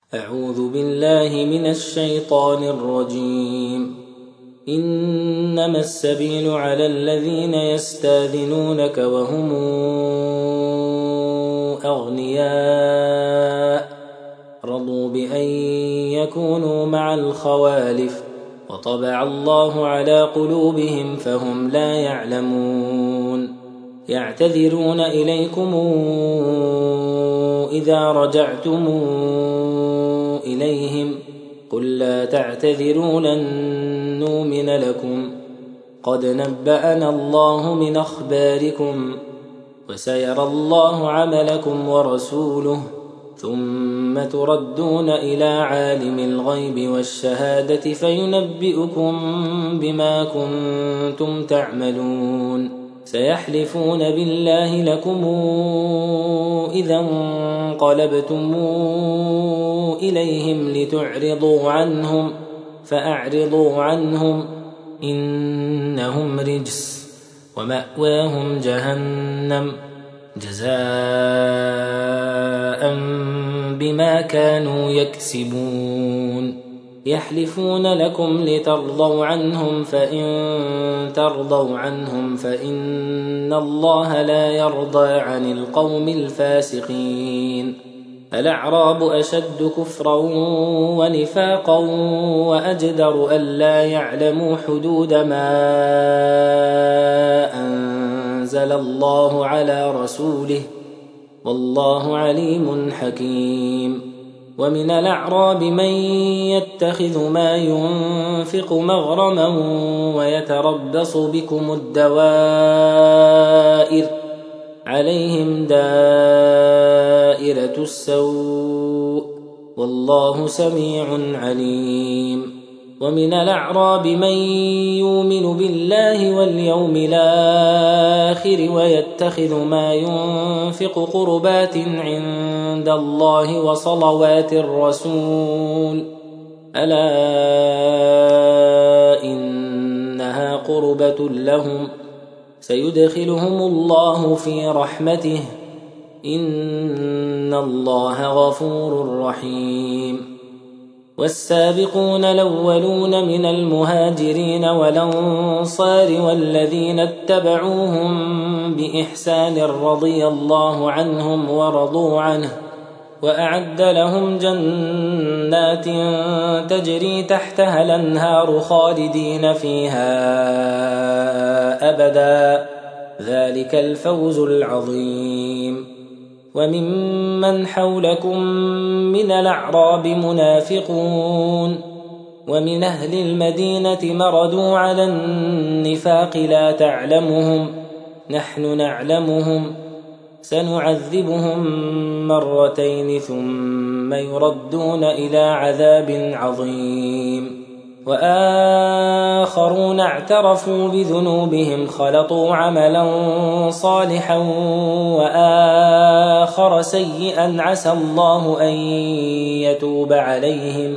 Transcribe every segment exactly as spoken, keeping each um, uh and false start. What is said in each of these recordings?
أعوذ بالله من الشيطان الرجيم. إنما السبيل على الذين يستاذنونك وهم أغنياء رضوا بأن يكونوا مع الخوالف وطبع الله على قلوبهم فهم لا يعلمون. يعتذرون إليكم إذا رجعتم إليهم قل لا تعتذروا لن نؤمن لكم قد نبأنا الله من أخباركم وسيرى الله عملكم ورسوله ثم تردون إلى عالم الغيب والشهادة فينبئكم بما كنتم تعملون. سيحلفون بالله لكم إذا انقلبتم إليهم لتعرضوا عنهم فأعرضوا عنهم إنهم رجس ومأواهم جهنم جزاء بما كانوا يكسبون. يحلفون لكم لترضوا عنهم فإن ترضوا عنهم فإن الله لا يرضى عن القوم الفاسقين. الأعراب أشد كفرا ونفاقا وأجدر ألا يعلموا حدود ما أنزل الله على رسوله والله عليم حكيم. ومن الأعراب من يتخذ ما ينفق مغرما ويتربص بكم الدوائر عليهم دائرة السوء والله سميع عليم. ومن الأعراب من يؤمن بالله واليوم الآخر ويتخذ ما ينفق قربات عند الله وصلوات الرسول ألا إنها قربة لهم سيدخلهم الله في رحمته إن الله غفور رحيم. والسابقون الأولون من المهاجرين والأنصار والذين اتبعوهم بإحسان رضي الله عنهم ورضوا عنه وأعد لهم جنات تجري تحتها الأنهار خالدين فيها أبدا ذلك الفوز العظيم. وممن حولكم من الأعراب منافقون ومن أهل المدينة مردوا على النفاق لا تعلمهم نحن نعلمهم سنعذبهم مرتين ثم يردون إلى عذاب عظيم. وآخرون اعترفوا بذنوبهم خلطوا عملا صالحا وآخر سيئا عسى الله أن يتوب عليهم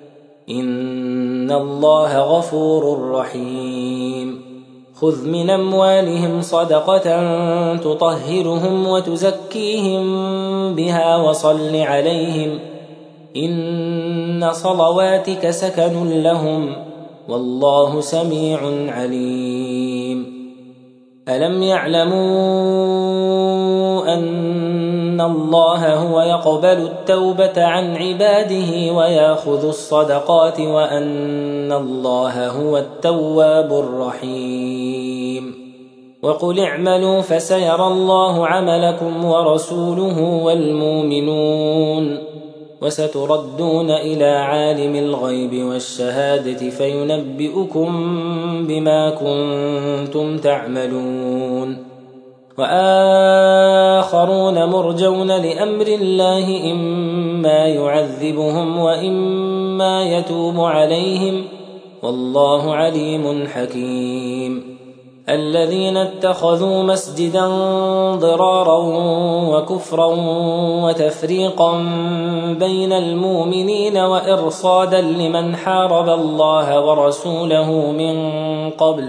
إن الله غفور رحيم. خذ من أموالهم صدقة تطهرهم وتزكيهم بها وصل عليهم إن صلواتك سكن لهم والله سميع عليم. ألم يعلموا أن الله هو يقبل التوبة عن عباده ويأخذ الصدقات وأن الله هو التواب الرحيم. وقل اعملوا فسيرى الله عملكم ورسوله والمؤمنون وستردون إلى عالم الغيب والشهادة فينبئكم بما كنتم تعملون. وآخرون مرجون لأمر الله إما يعذبهم وإما يتوب عليهم والله عليم حكيم. الذين اتخذوا مسجدا ضرارا وكفرا وتفريقا بين المؤمنين وإرصادا لمن حارب الله ورسوله من قبل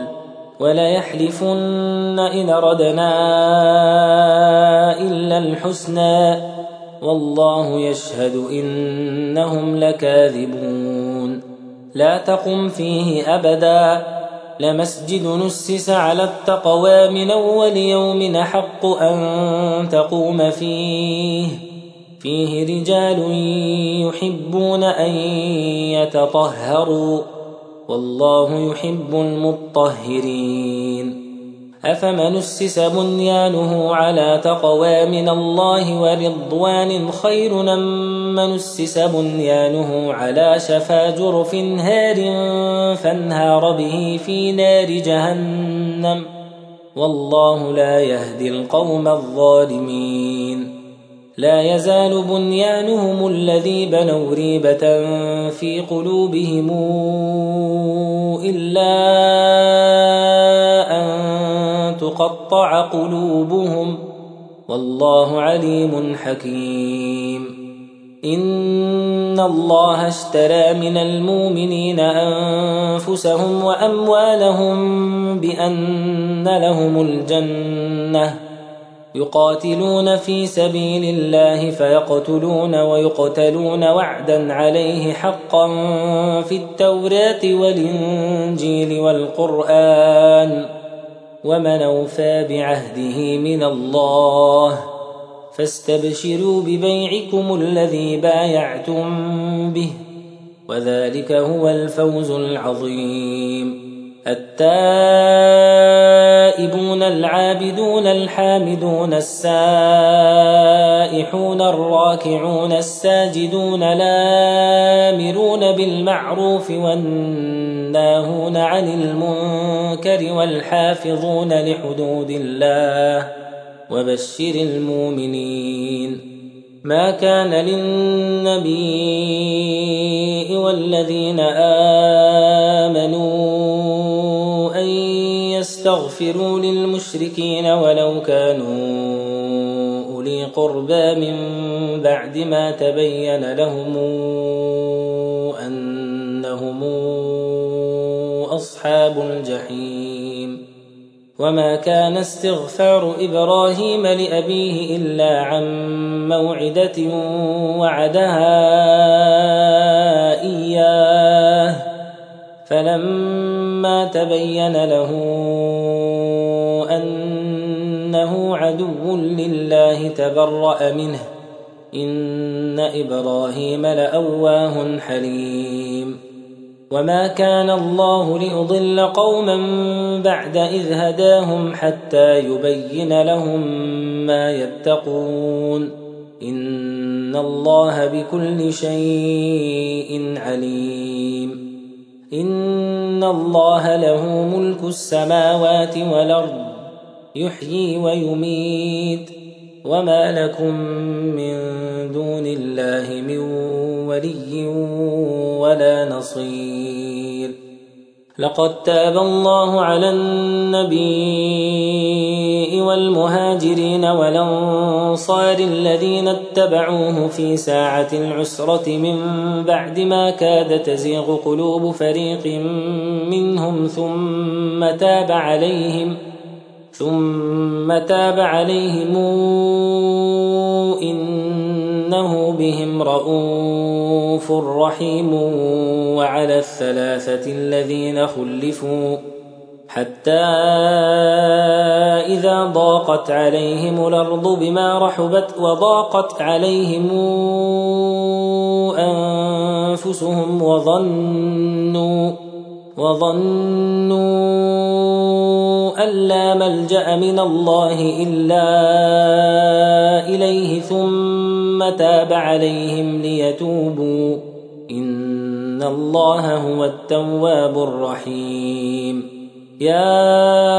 وليحلفن إن ردنا إلا الحسنى والله يشهد إنهم لكاذبون لا تقم فيه أبدا لمسجد نسس على التقوى من أول يوم أحق أن تقوم فيه فيه رجال يحبون أن يتطهروا والله يحب المطهرين أفمن أسس بنيانه على تقوى من الله ورضوان خير أم من أسس بنيانه على شفا جرف هار فانهار به في نار جهنم والله لا يهدي القوم الظالمين لا يزال بنيانهم الذي بنوا ريبة في قلوبهم إلا أن تقطع قلوبهم والله عليم حكيم إن الله اشترى من المؤمنين أنفسهم وأموالهم بأن لهم الجنة يقاتلون في سبيل الله فيقتلون ويقتلون وعدا عليه حقا في التوراة والإنجيل والقرآن ومن أوفى بعهده من الله فاستبشروا ببيعكم الذي بايعتم به وذلك هو الفوز العظيم التائبون العابدون الحامدون السائحون الراكعون الساجدون الآمرون بالمعروف والناهون عن المنكر والحافظون لحدود الله وبشر المؤمنين ما كان للنبي والذين آمنوا أن يستغفروا للمشركين ولو كانوا أولي قربى من بعد ما تبين لهم أنهم أصحاب الجحيم وما كان استغفار إبراهيم لأبيه إلا عن موعدة وعدها إياه فلما تبين له أنه عدو لله تبرأ منه إن إبراهيم لأواه حليم وما كان الله ليضل قوما بعد إذ هداهم حتى يبين لهم ما يتقون إن الله بكل شيء عليم إن الله له ملك السماوات والأرض يحيي ويميت وما لكم من دون الله من ولي ولا نصير لقد تاب الله على النبي والمهاجرين والأنصار الذين اتبعوه في ساعة العسرة من بعد ما كاد تزيغ قلوب فريق منهم ثم تاب عليهم ثم تاب عليهم إنه بهم رءوف رحيم وعلى الثلاثة الذين خلفوا حتى إذا ضاقت عليهم الأرض بما رحبت وضاقت عليهم أنفسهم وظنوا وظنوا أن لا ملجأ من الله إلا إليه ثم تاب عليهم ليتوبوا إن الله هو التواب الرحيم يا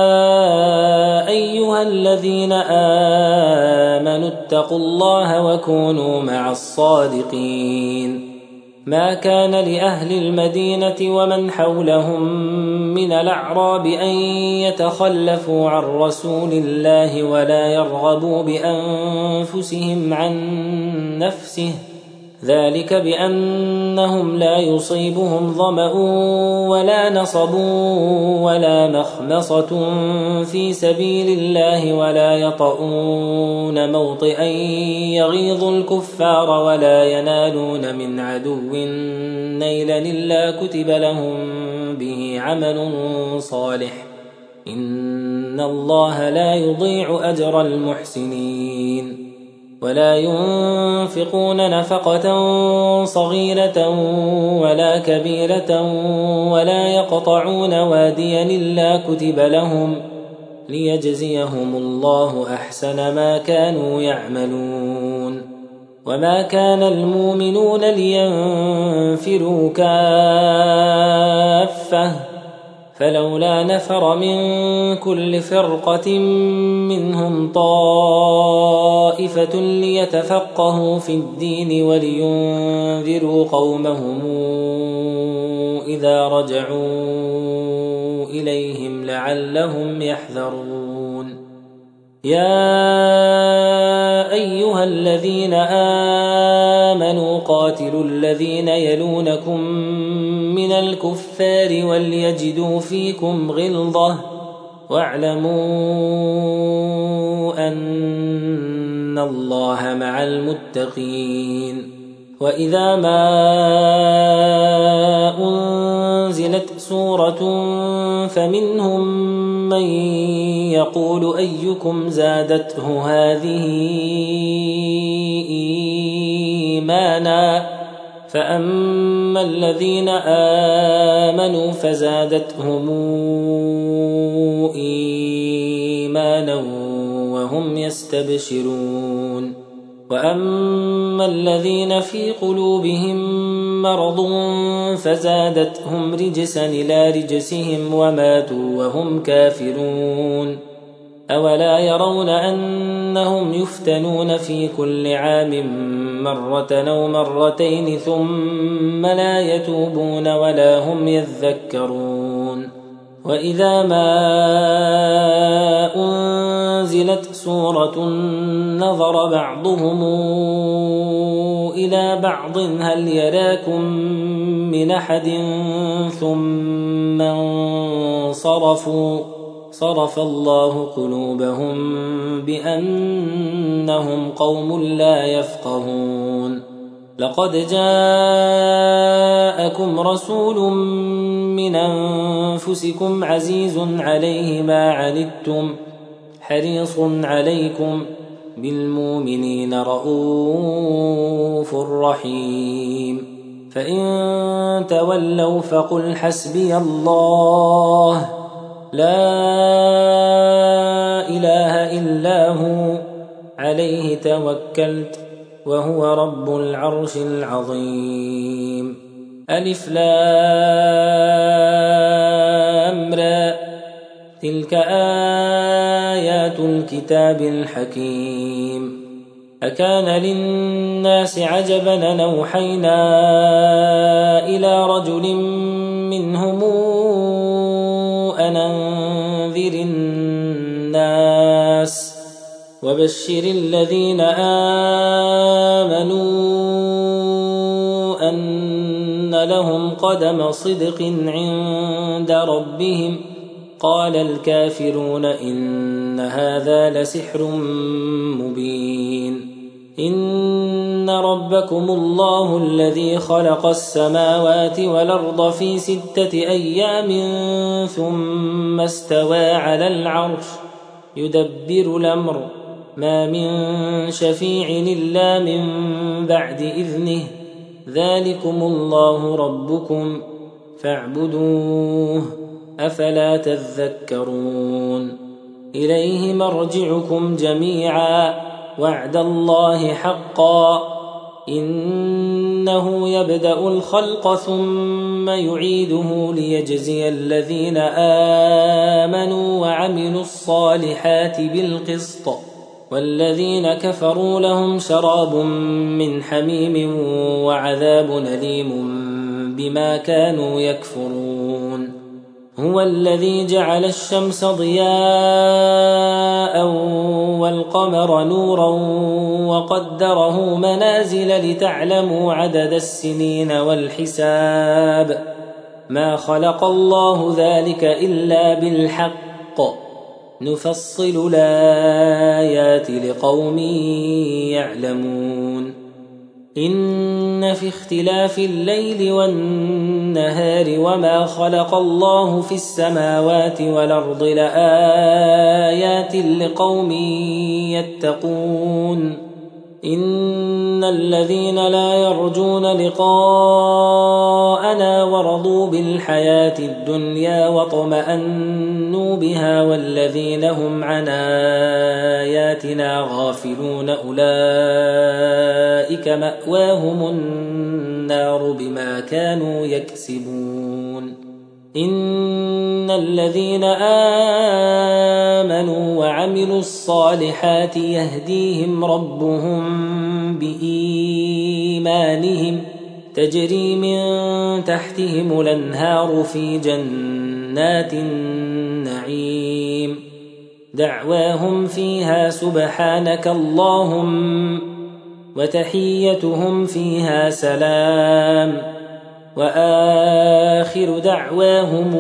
أيها الذين آمنوا اتقوا الله وكونوا مع الصادقين ما كان لأهل المدينة ومن حولهم من الأعراب أن يتخلفوا عن رسول الله ولا يرغبوا بأنفسهم عن نفسه ذلك بأنهم لا يصيبهم ظمأ ولا نصب ولا مخمصة في سبيل الله ولا يطؤون موطئا يغيظ الكفار ولا ينالون من عدو نيلا إلا كتب لهم به عمل صالح إن الله لا يضيع أجر المحسنين ولا ينفقون نفقة صغيرة ولا كبيرة ولا يقطعون واديا إلا كتب لهم ليجزيهم الله أحسن ما كانوا يعملون وما كان المؤمنون لينفروا كافة فلولا نفر من كل فرقة منهم طائفة ليتفقهوا في الدين ولينذروا قومهم إذا رجعوا إليهم لعلهم يحذرون يا أيها الذين آمنوا قاتلوا الذين يلونكم من الكفار وليجدوا فيكم غلظة واعلموا أن الله مع المتقين وإذا ما أنزلت سورة فمنهم من يقول أيكم زادته هذه إيمانا فأما الذين آمنوا فزادتهم إيمانا وهم يستبشرون وأما الذين في قلوبهم مرض فزادتهم رجسا إلى رجسهم وماتوا وهم كافرون أولا يرون أنهم يفتنون في كل عام مرة أو مرتين ثم لا يتوبون ولا هم يذكرون وإذا ما أنزلت سورة نظر بعضهم إلى بعض هل يراكم من أحد ثم انصرفوا صرف الله قلوبهم بأنهم قوم لا يفقهون لقد جاءكم رسول من أنفسكم عزيز عليه ما عنتم حريص عليكم بالمؤمنين رؤوف رحيم فإن تولوا فقل حسبي الله لا إله إلا هو عليه توكلت وهو رب العرش العظيم ألف لام را تلك آيات الكتاب الحكيم أكان للناس عجبا أن أوحينا إلى رجل منهم أن أنذر الناس وبشر الذين آمنوا أن لهم قدم صدق عند ربهم قال الكافرون إن هذا لسحر مبين إن ربكم الله الذي خلق السماوات والأرض في ستة أيام ثم استوى على العرش يدبر الأمر ما من شفيع إلا من بعد إذنه ذلكم الله ربكم فاعبدوه أفلا تذكرون إليه مرجعكم جميعا وعد الله حقا إنه يبدأ الخلق ثم يعيده ليجزي الذين آمنوا وعملوا الصالحات بالقسط والذين كفروا لهم شراب من حميم وعذاب أليم بما كانوا يكفرون هو الذي جعل الشمس ضياء والقمر نورا وقدره منازل لتعلموا عدد السنين والحساب ما خلق الله ذلك إلا بالحق نفصل الآيات لقوم يعلمون إن في اختلاف الليل والنهار وما خلق الله في السماوات والأرض لآيات لقوم يتقون إن الذين لا يرجون لقاءنا ورضوا بالحياة الدنيا واطمأنوا بها والذين هم عن آياتنا غافلون أولئك مأواهم النار بما كانوا يكسبون إن الذين آمنوا وعملوا الصالحات يهديهم ربهم بإيمانهم تجري من تحتهم الأنهار في جنات النعيم دعواهم فيها سبحانك اللهم وتحيتهم فيها سلام وآخر دعواهم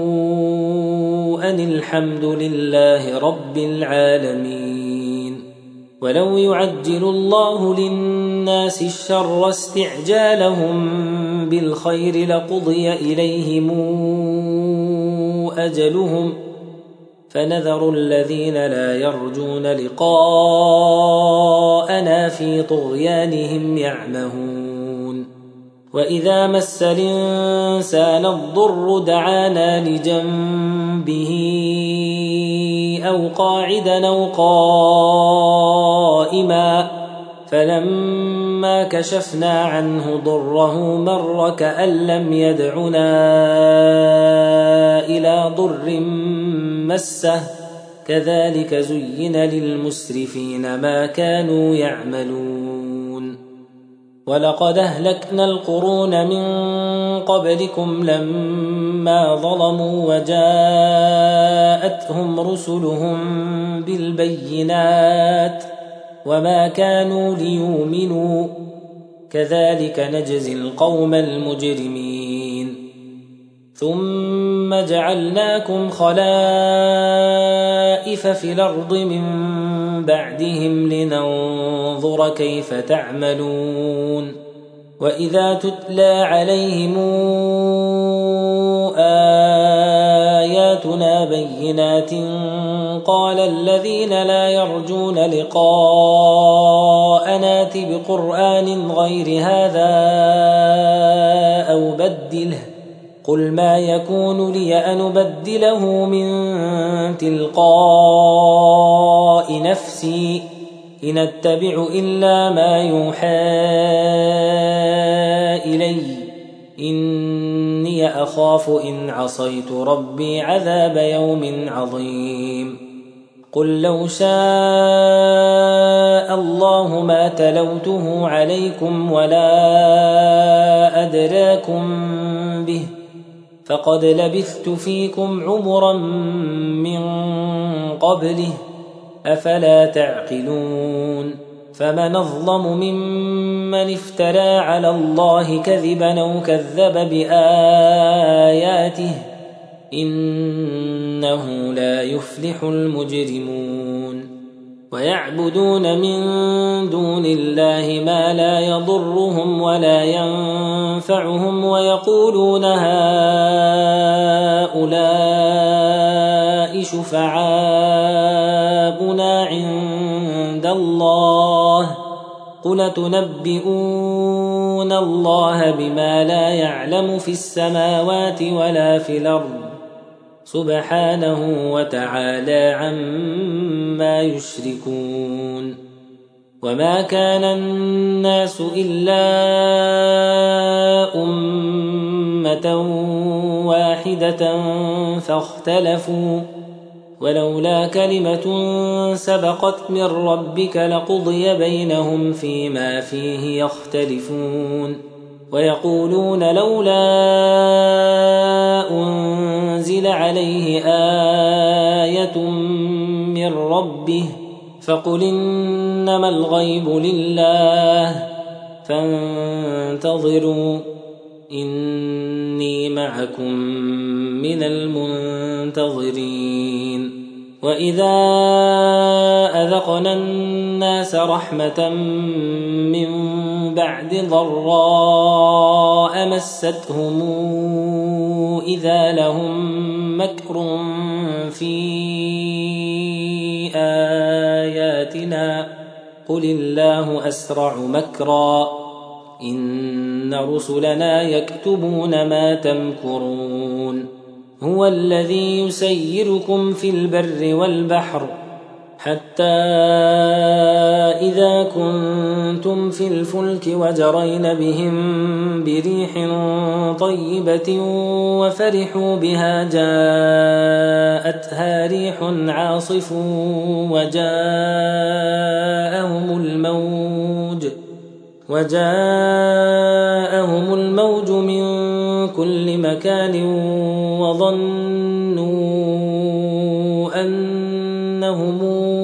أن الحمد لله رب العالمين ولو يعجل الله للناس الشر استعجالهم بالخير لقضي إليهم أجلهم فنذر الذين لا يرجون لقاءنا في طغيانهم يعمهون وإذا مس الإنسان الضر دعانا لجنبه أو قاعدا أو قائما فلما كشفنا عنه ضره مر كأن لم يدعنا إلى ضر مسه كذلك زين للمسرفين ما كانوا يعملون ولقد أهلكنا القرون من قبلكم لما ظلموا وجاءتهم رسلهم بالبينات وما كانوا ليؤمنوا كذلك نجزي القوم المجرمين ثم جعلناكم خلائف في الأرض من بعدهم لننظر كيف تعملون وإذا تتلى عليهم آياتنا بينات قال الذين لا يرجون لقاءنا ائت بقرآن غير هذا أو بدله قل ما يكون لي أن أبدله من تلقاء نفسي إن أتبع إلا ما يوحى إلي إني أخاف إن عصيت ربي عذاب يوم عظيم قل لو شاء الله ما تلوته عليكم ولا أدراكم به فقد لبثت فيكم عمرا من قبله أفلا تعقلون فمن أظلم ممن افترى على الله كذبا أو كذب بآياته إنه لا يفلح المجرمون ويعبدون من دون الله ما لا يضرهم ولا ينفعهم ويقولون هؤلاء شفعاؤنا عند الله قل تنبئون الله بما لا يعلم في السماوات ولا في الأرض سبحانه وتعالى عما يشركون وما كان الناس إلا أمة واحدة فاختلفوا ولولا كلمة سبقت من ربك لقضي بينهم فيما فيه يختلفون ويقولون لولا أنزل أنزل عليه آية من ربه فقل إنما الغيب لله فانتظروا إني معكم من المنتظرين وإذا أذقنا الناس رحمة من بعد ضراء مستهم إذا لهم مكر في آياتنا قل الله أسرع مكرا إن رسلنا يكتبون ما تمكرون هو الذي يسيركم في البر والبحر حتى إذا كنتم في الفلك وجرين بهم بريح طيبة وفرحوا بها جاءتها ريح عاصف وجاءهم الموج وجاءهم الموج من كل مكان وظنوا أنهم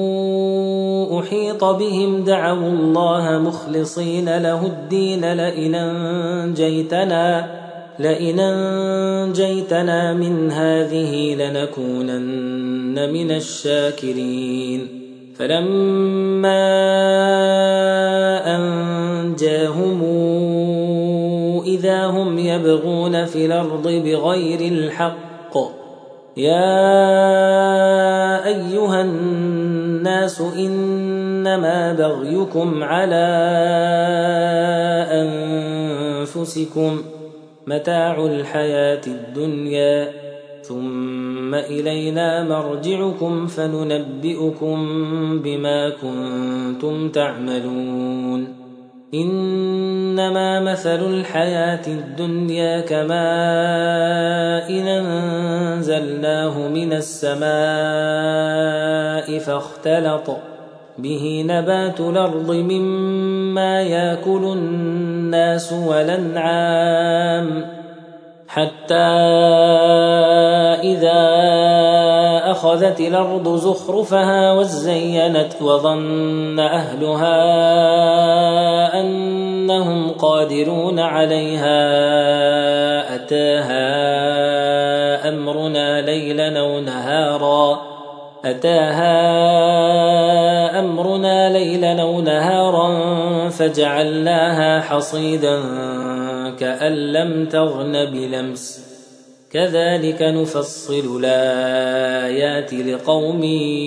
أحيط بهم دعوا الله مخلصين له الدين لئن أنجيتنا لئن أنجيتنا من هذه لنكونن من الشاكرين فلما أنجاهم إذا هم يبغون في الأرض بغير الحق يا أيها الناس إنما بغيكم على أنفسكم متاع الحياة الدنيا ثم إلينا مرجعكم فننبئكم بما كنتم تعملون إنما مثل الحياة الدنيا كماء إن أنزلناه من السماء فاختلط به نبات الأرض مما يأكل الناس والأنعام حتى إذا أخذت الأرض زخرفها وزينت وظن أهلها أنهم قادرون عليها أتاها أمرنا ليلا أو نهارا أتاها أمرنا ليلا أو نهارا فجعلناها حصيدا كأن لم تغن بلمس كذلك نفصل الآيات لقوم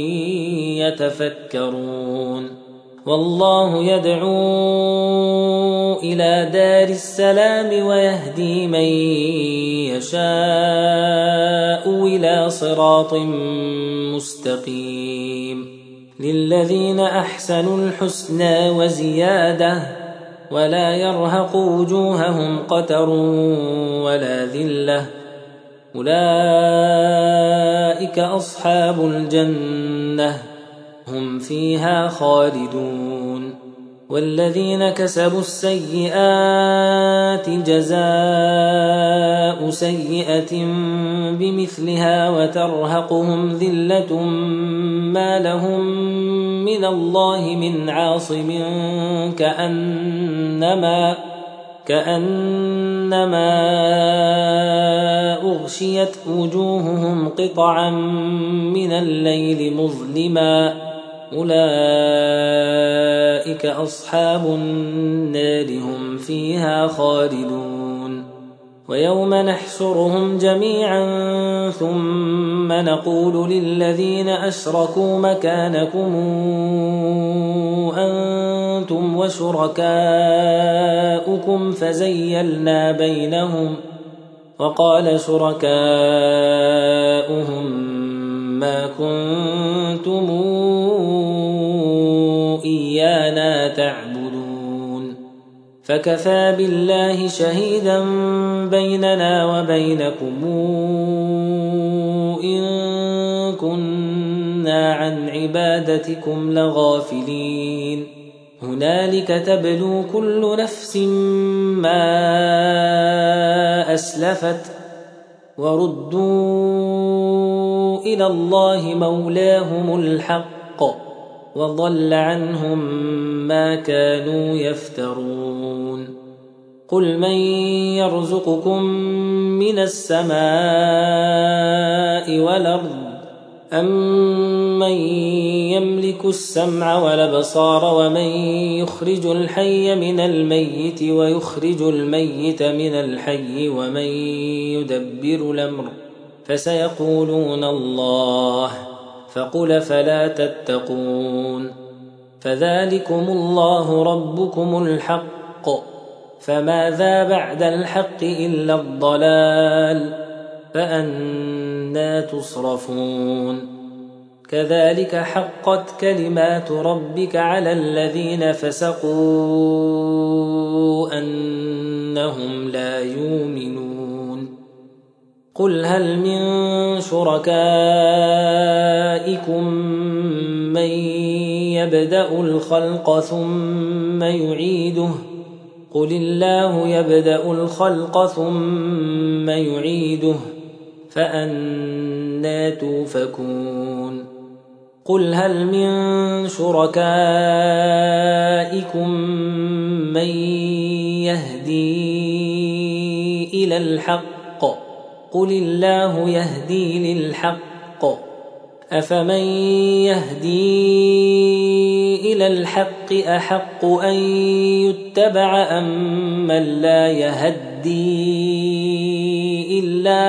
يتفكرون والله يدعو إلى دار السلام ويهدي من يشاء إلى صراط مستقيم للذين أحسنوا الحسنى وزيادة ولا يرهق وجوههم قتر ولا ذلة أولئك أصحاب الجنة هم فيها خالدون والذين كسبوا السيئات جزاء سيئة بمثلها وترهقهم ذلة ما لهم من الله من عاصم كأنما كأنما أغشيت وجوههم قطعا من الليل مظلما أولئك أصحاب النار هم فيها خالدون ويوم نحشرهم جميعا ثم نقول للذين أشركوا مكانكم أنتم وشركاؤكم فزيلنا بينهم وقال شركاؤهم ما كنتم إيانا تعبدون فكفى بالله شهيدا بيننا وبينكم إن كنا عن عبادتكم لغافلين هنالك تبلو كل نفس ما أسلفت وردوا إلى الله مولاهم الحق وضل عنهم ما كانوا يفترون قل من يرزقكم من السماء والأرض أَمَّن يملك السمع والأبصار ومن يخرج الحي من الميت ويخرج الميت من الحي ومن يدبر الأمر فسيقولون الله فقل فلا تتقون فذلكم الله ربكم الحق فماذا بعد الحق إلا الضلال فأنى تصرفون كذلك حقت كلمات ربك على الذين فسقوا أنهم لا يؤمنون قل هل من شركائكم من يبدأ الخلق ثم يعيده قل الله يبدأ الخلق ثم يعيده فأنى توفكون قل هل من شركائكم من يهدي إلى الحق قل الله يهدي للحق أفمن يهدي إلى الحق أحق أن يتبع أم من لا يهدي إلا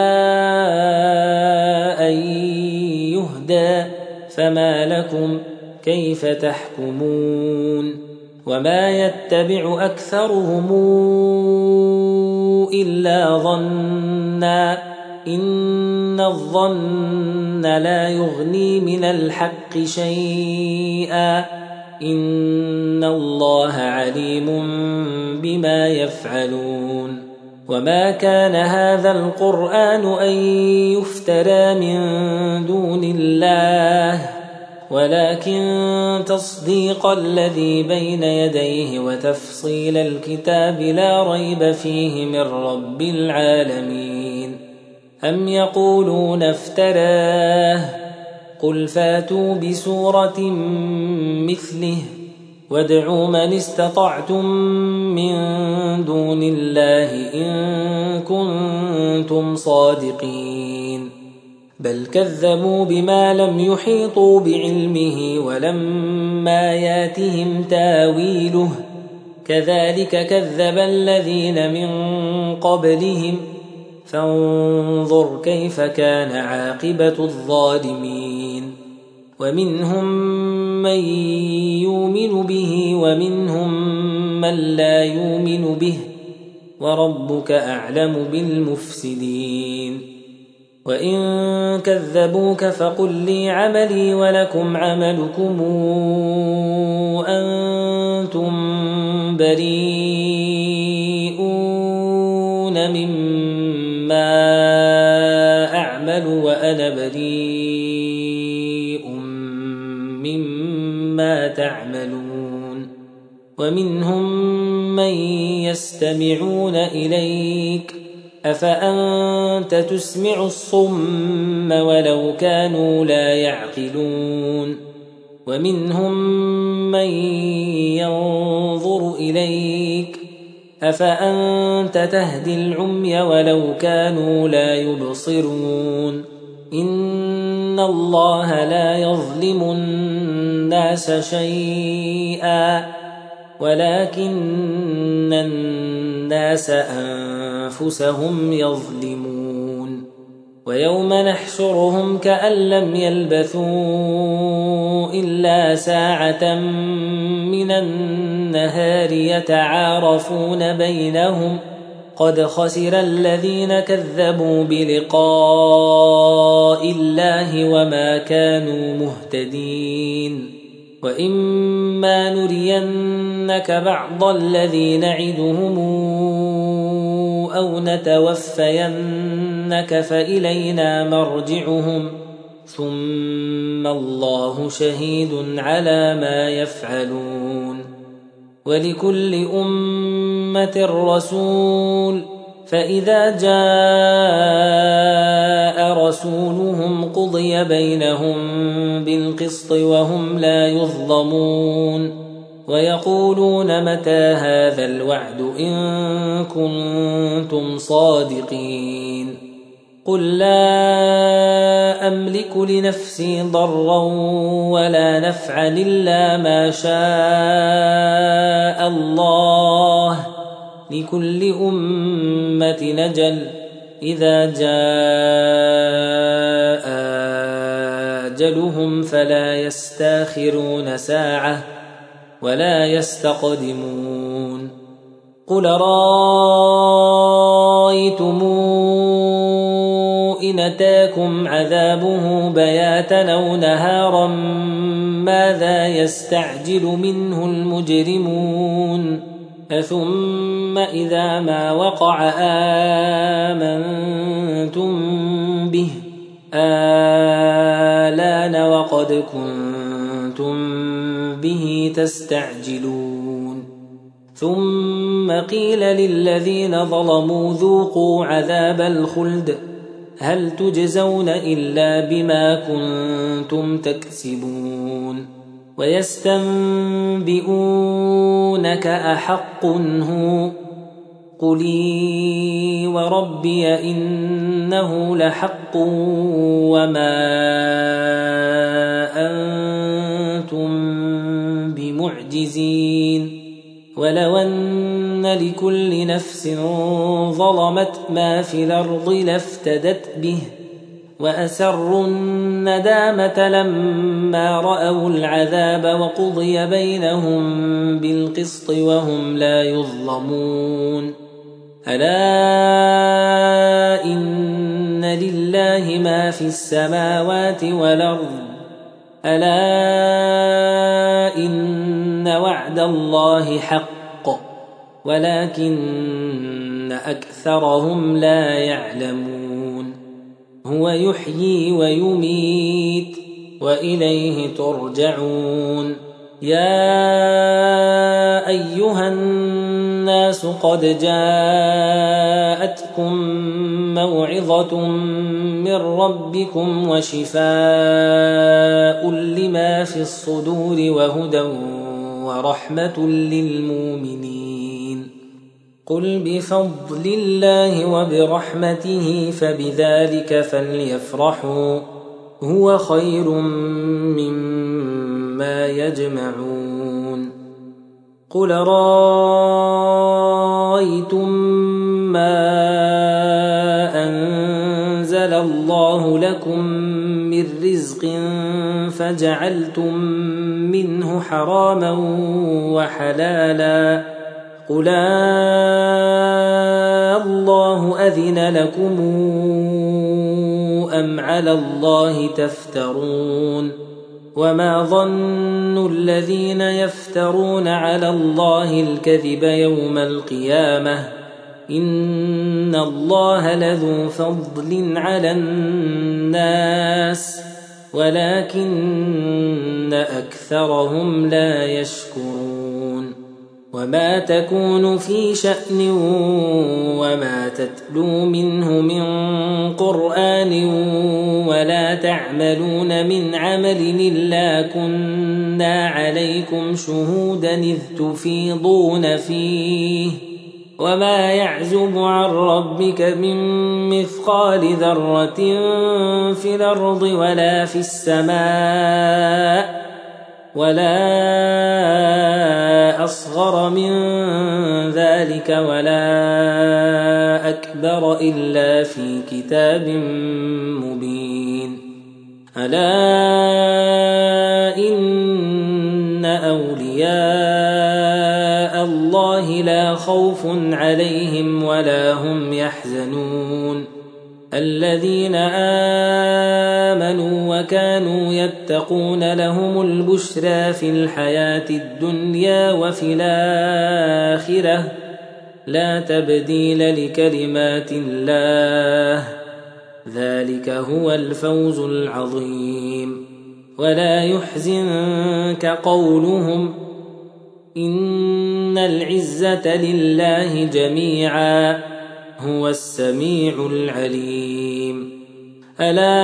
أن يهدى فما لكم كيف تحكمون وما يتبع أكثرهم إلا ظنا إن الظن لا يغني من الحق شيئا إن الله عليم بما يفعلون وما كان هذا القرآن أن يفترى من دون الله ولكن تصديق الذي بين يديه وتفصيل الكتاب لا ريب فيه من رب العالمين أم يقولون افتراه قل فاتوا بسورة مثله وادعوا من استطعتم من دون الله إن كنتم صادقين بل كذبوا بما لم يحيطوا بعلمه ولما ياتهم تاويله كذلك كذب الذين من قبلهم فانظر كيف كان عاقبة الظالمين ومنهم من يؤمن به ومنهم من لا يؤمن به وربك أعلم بالمفسدين وإن كذبوك فقل لي عملي ولكم عملكم أنتم بريئون مما أعمل وأنا بريء مما تعملون ومنهم من يستمعون إليك أفأنت تسمع الصم ولو كانوا لا يعقلون ومنهم من ينظر إليك أفأنت تهدي العمي ولو كانوا لا يبصرون إن الله لا يظلم الناس شيئا ولكن الناس أنفسهم يظلمون ويوم نحشرهم كأن لم يلبثوا إلا ساعة من النهار يتعارفون بينهم قد خسر الذين كذبوا بلقاء الله وما كانوا مهتدين وإما نرينك بعض الذي نعدهم أو نتوفينك فإلينا مرجعهم ثم الله شهيد على ما يفعلون ولكل أمة رسول فإذا جاء رسولهم قضي بينهم بالقسط وهم لا يظلمون ويقولون متى هذا الوعد إن كنتم صادقين قل لا أملك لنفسي ضرا ولا نفعا إلا ما شاء الله لكل أمة نجل إذا جاء أجلهم فلا يستاخرون ساعة ولا يستقدمون قل رأيتم إن أتاكم عذابه بياتا أو نهارا ماذا يستعجل منه المجرمون أثم إذا ما وقع آمنتم به آلان وقد كنتم به تستعجلون ثم قيل للذين ظلموا ذوقوا عذاب الخلد هل تجزون إلا بما كنتم تكسبون ويستنبئونك أحق هو قلي وربي إنه لحق وما أنتم بمعجزين ولو أن لكل نفس ظلمت ما في الأرض لافتدت به وأسروا الندامة لما رأوا العذاب وقضي بينهم بالقسط وهم لا يظلمون ألا إن لله ما في السماوات والأرض ألا إن وعد الله حق ولكن أكثرهم لا يعلمون هو يحيي ويميت وإليه ترجعون يا أيها الناس قد جاءتكم موعظة من ربكم وشفاء لما في الصدور وهدى ورحمة للمؤمنين قل بفضل الله وبرحمته فبذلك فليفرحوا هو خير مما يجمعون قل رأيتم ما أنزل الله لكم من رزق فجعلتم منه حراما وحلالا قل الله أذن لكم أم على الله تفترون وما ظن الذين يفترون على الله الكذب يوم القيامة إن الله لذو فضل على الناس ولكن أكثرهم لا يشكرون وما تكون في شأن وما تتلو منه من قرآن ولا تعملون من عمل إلا كنا عليكم شهودا إذ تفيضون فيه وما يعزب عن ربك من مثقال ذرة في الأرض ولا في السماء ولا أصغر من ذلك ولا أكبر إلا في كتاب مبين ألا إن أولياء الله لا خوف عليهم ولا هم يحزنون الذين آمنوا وكانوا يتقون لهم البشرى في الحياة الدنيا وفي الآخرة لا تبديل لكلمات الله ذلك هو الفوز العظيم ولا يحزنك قولهم إن العزة لله جميعا هو السميع العليم ألا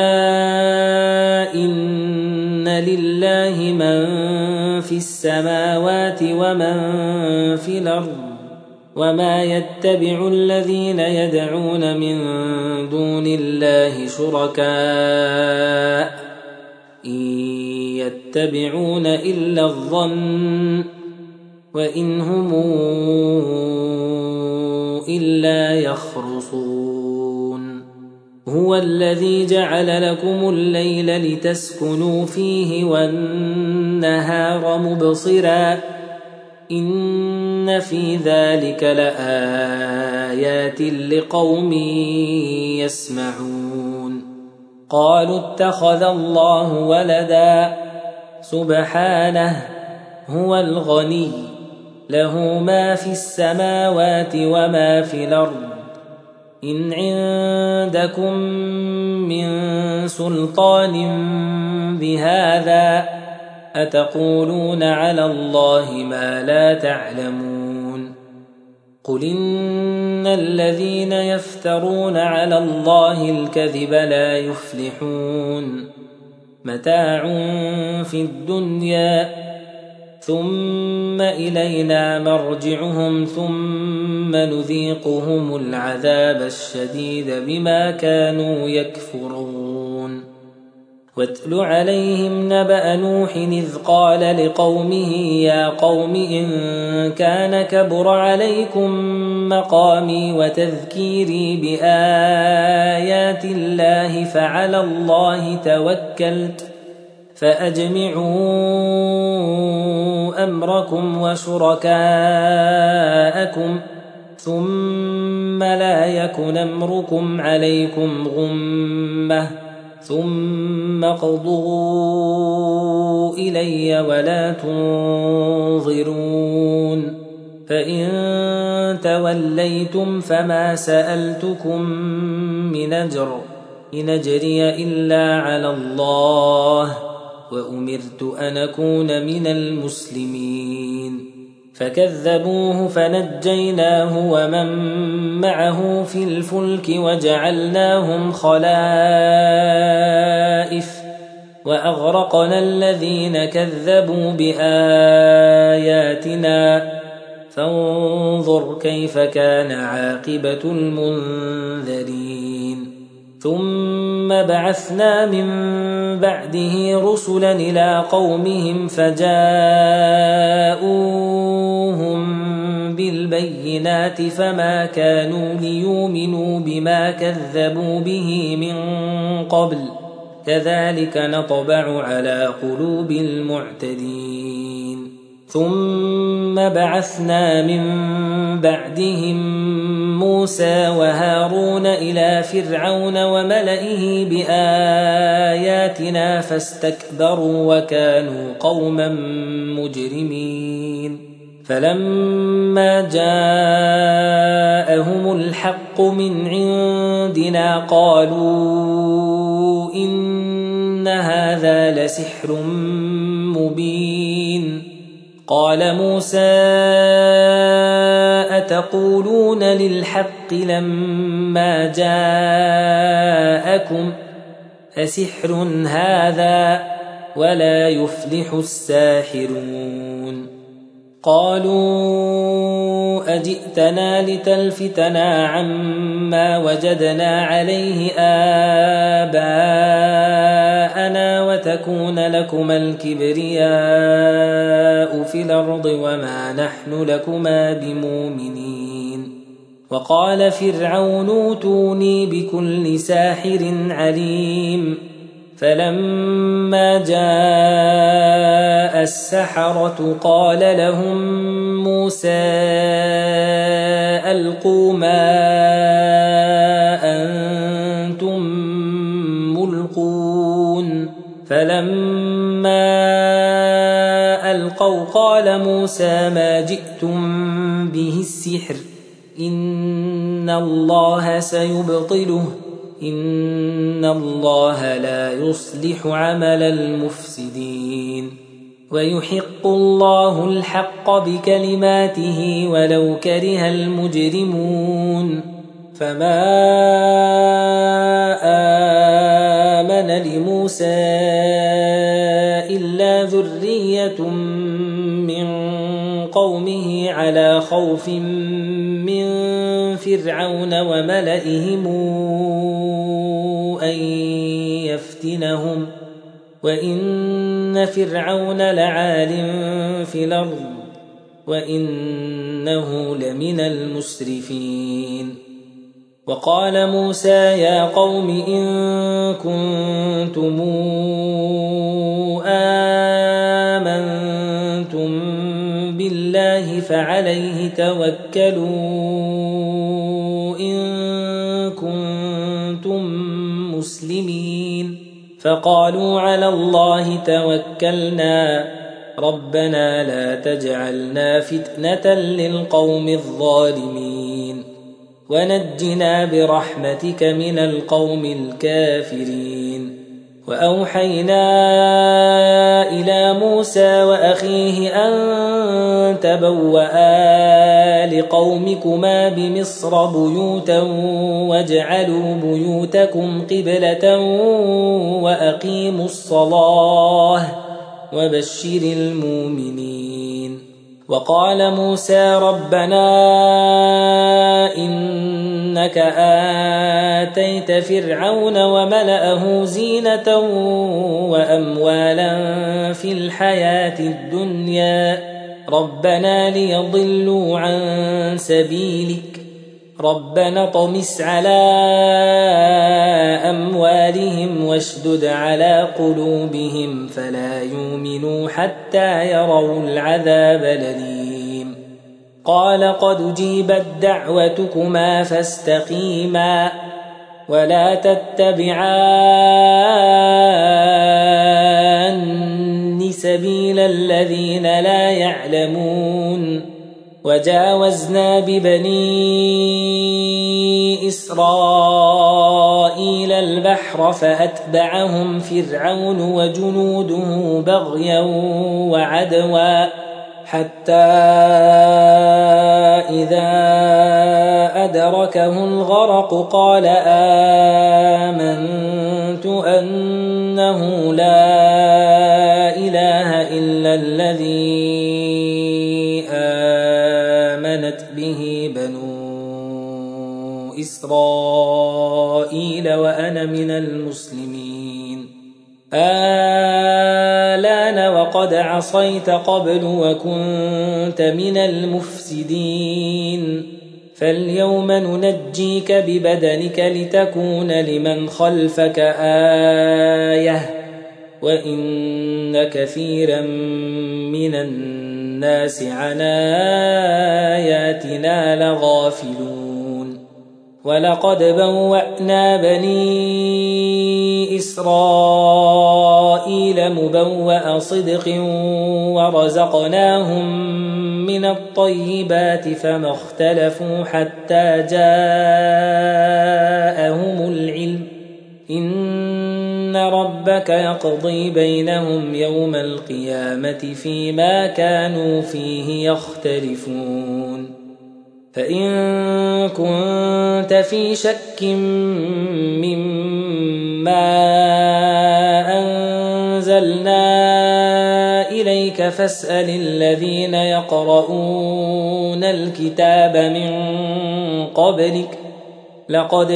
إن لله من في السماوات ومن في الأرض وما يتبع الذين يدعون من دون الله شركاء إن يتبعون إلا الظن وإن هم إلا يخرصون هو الذي جعل لكم الليل لتسكنوا فيه والنهار مبصرا إن في ذلك لآيات لقوم يسمعون قالوا اتخذ الله ولدا سبحانه هو الغني له ما في السماوات وما في الأرض إن عندكم من سلطان بهذا أتقولون على الله ما لا تعلمون قل إن الذين يفترون على الله الكذب لا يفلحون متاع في الدنيا ثم إلينا مرجعهم ثم نذيقهم العذاب الشديد بما كانوا يكفرون واتل عليهم نبأ نوح إذ قال لقومه يا قوم إن كان كبر عليكم مقامي وتذكيري بآيات الله فعلى الله توكلت فأجمعوا أمركم وشركاءكم ثم لا يكن أمركم عليكم غمة ثم قضوا إلي ولا تنظرون فإن توليتم فما سألتكم من أجر إن أجري إلا على الله وأمرت أن أكون من المسلمين فكذبوه فنجيناه ومن معه في الفلك وجعلناهم خلائف وأغرقنا الذين كذبوا بآياتنا فانظر كيف كان عاقبة المنذرين ثم بعثنا من بعده رسلا إلى قومهم فجاءوهم بالبينات فما كانوا ليؤمنوا بما كذبوا به من قبل كذلك نطبع على قلوب المعتدين ثم بعثنا من بعدهم موسى وهارون إلى فرعون وملئه بآياتنا فاستكبروا وكانوا قوما مجرمين فلما جاءهم الحق من عندنا قالوا إن هذا لسحر مبين قال موسى أتقولون للحق لما جاءكم أسحر هذا ولا يفلح الساحرون قالوا أجئتنا لتلفتنا عما وجدنا عليه آباءنا وتكون لكما الكبرياء في الأرض وما نحن لكما بمؤمنين وقال فرعون اوتوني بكل ساحر عليم فلما جاء السحرة قال لهم موسى ألقوا ما أنتم ملقون فلما ألقوا قال موسى ما جئتم به السحر إن الله سيبطله إن الله لا يصلح عمل المفسدين ويحق الله الحق بكلماته ولو كره المجرمون فما آمن لموسى إلا ذرية من قومه على خوف من فرعون وملئهم أن يفتنهم وإن فرعون لعال في الأرض وإنه لمن المسرفين. وقال موسى يا قوم إن كنتم آمنتم بالله فعليه توكلوا إن كنتم مسلمين. فقالوا على الله توكلنا ربنا لا تجعلنا فتنة للقوم الظالمين ونجنا برحمتك من القوم الكافرين. وأوحينا إلى موسى وأخيه أن تبوأا لقومكما بمصر بيوتا واجعلوا بيوتكم قبلة وأقيموا الصلاة وبشر المؤمنين. وقال موسى ربنا إنك آتيت فرعون وملأه زينة وأموالا في الحياة الدنيا ربنا ليضلوا عن سبيلك ربنا طمس على أموالهم واشدد على قلوبهم فلا يؤمنوا حتى يروا العذاب الأليم. قال قد جيبت دعوتكما فاستقيما ولا تتبعان سبيل الذين لا يعلمون. وجاوزنا ببني إسرائيل البحر فأتبعهم فرعون وجنوده بغيا وعدوا حتى إذا أدركه الغرق قال آمنت أنه لا إله إلا الذي آمنت به بنو إسرائيل وأنا من المسلمين. آلان وقد عصيت قبل وكنت من المفسدين فاليوم ننجيك ببدنك لتكون لمن خلفك آية وإن كثيرا من الناس عن آياتنا لغافلون. ولقد بوأنا بني إسرائيل مبوأ صدق ورزقناهم من الطيبات فما اختلفوا حتى جاءهم العلم إن ربك يقضي بينهم يوم القيامة فيما كانوا فيه يختلفون. فإن كنت في شك مما أنزلنا إليك فاسأل الذين يقرؤون الكتاب من قبلك لقد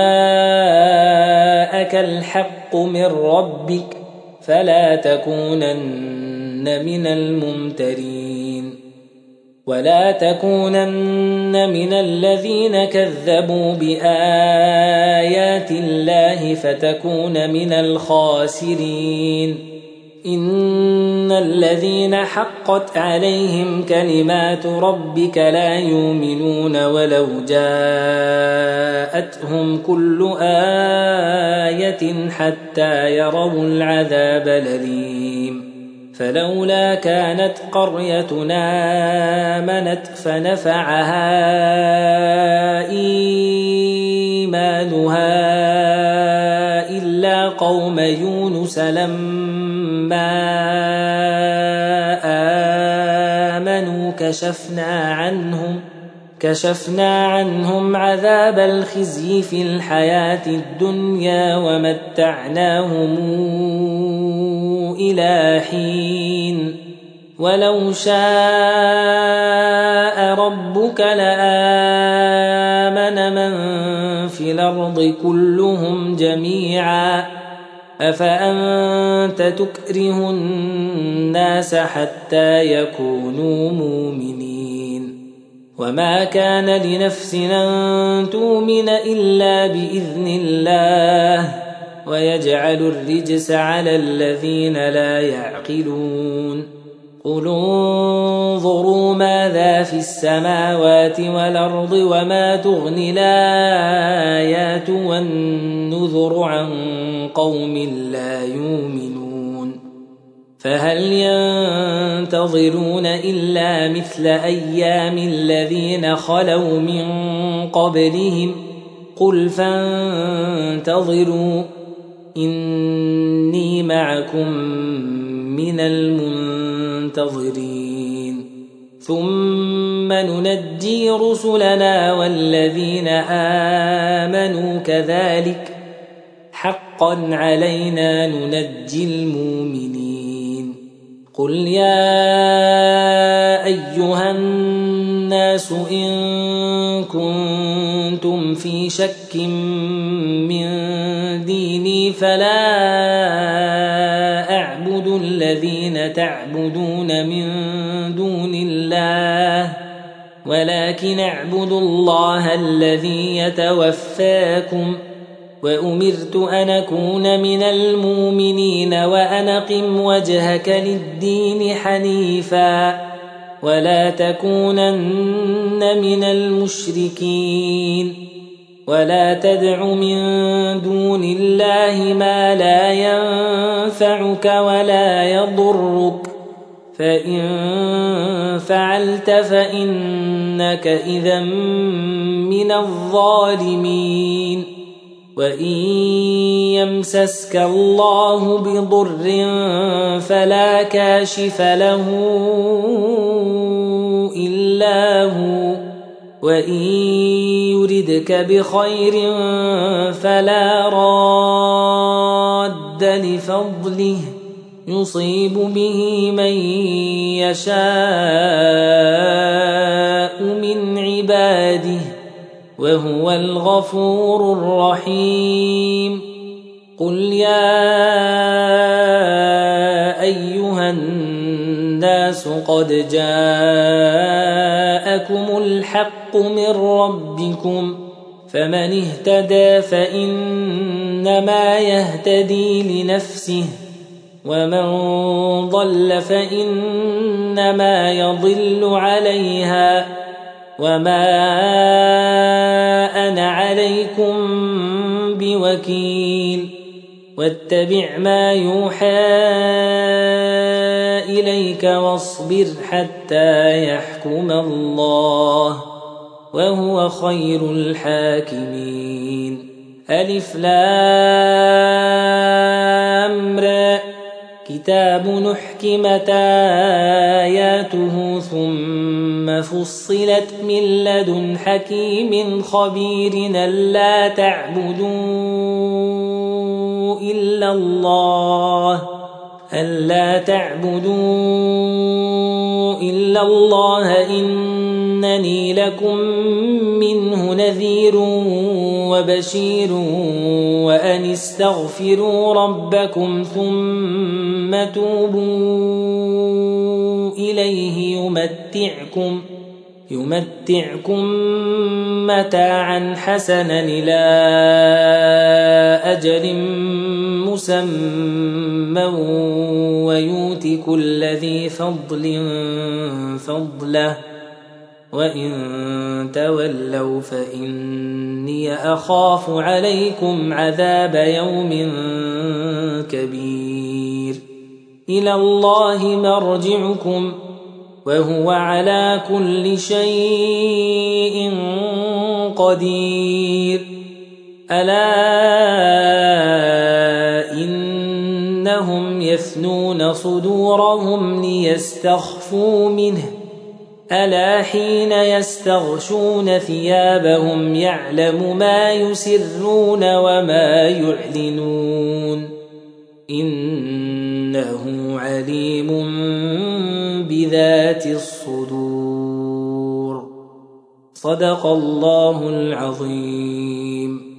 جاءك الحق من ربك فلا تكونن من الممترين. ولا تكونن من الذين كذبوا بآيات الله فتكون من الخاسرين. إن الذين حقت عليهم كلمات ربك لا يؤمنون ولو جاءتهم كل آية حتى يروا العذاب الأليم. فلولا كانت قريتنا آمنت فنفعها إيمانها إلا قوم يونس لما آمنوا كشفنا عنهم كشفنا عنهم عذاب الخزي في الحياة الدنيا ومتعناهم إلى حين ولو شاء ربك لآمن من في الأرض كلهم جميعا أفأنت تكره الناس حتى يكونوا مؤمنين وما كان لنفس أن تؤمن إلا بإذن الله ويجعل الرجس على الذين لا يعقلون قل انظروا ماذا في السماوات والأرض وما تغني الآيات والنذر عن قوم لا يؤمنون فهل ينتظرون إلا مثل أيام الذين خلوا من قبلهم قل فانتظروا إني معكم من المنتظرين ثم ننجي رسلنا والذين آمنوا كذلك حقا علينا ننجي المؤمنين قل يا أيها الناس إن كنتم في شك من ديني فلا أعبد الذين تعبدون من دون الله ولكن اعبد الله الذي يتوفاكم وأمرت أن أكون من المؤمنين وأن أقم وجهك للدين حنيفا ولا تكونن من المشركين ولا تدع من دون الله ما لا ينفعك ولا يضرك فإن فعلت فإنك إذا من الظالمين وإن يمسسك الله بضر فلا كاشف له إلا هو وإن يردك بخير فلا راد لفضله يصيب به من يشاء من عباده وهو الغفور الرحيم قل يا أيها الناس قد جاءكم الحق من ربكم فمن اهتدى فإنما يهتدي لنفسه ومن ضل فإنما يضل عليها وما أنا عليكم بوكيل واتبع ما يوحى إليك واصبر حتى يحكم الله وهو خير الحاكمين ألف لام را كتاب نحكمت آياته ثم فصلت من لدن حكيم خبير ألا تعبدوا إلا الله ألا تعبدوا إلا الله إنني لكم منه نذير وبشير وأن استغفروا ربكم ثم توبوا إليه يمتعكم يمتعكم متاعا حسنا إلى أجل مسمى ويؤت كل ذي فضل فضله وإن تولوا فإني أخاف عليكم عذاب يوم كبير إلى الله مرجعكم وهو على كل شيء قدير ألا إنهم يثنون صدورهم ليستخفوا منه ألا حين يستغشون ثيابهم يعلم ما يسرون وما يعلنون إنه عليم بذات الصدور. صدق الله العظيم.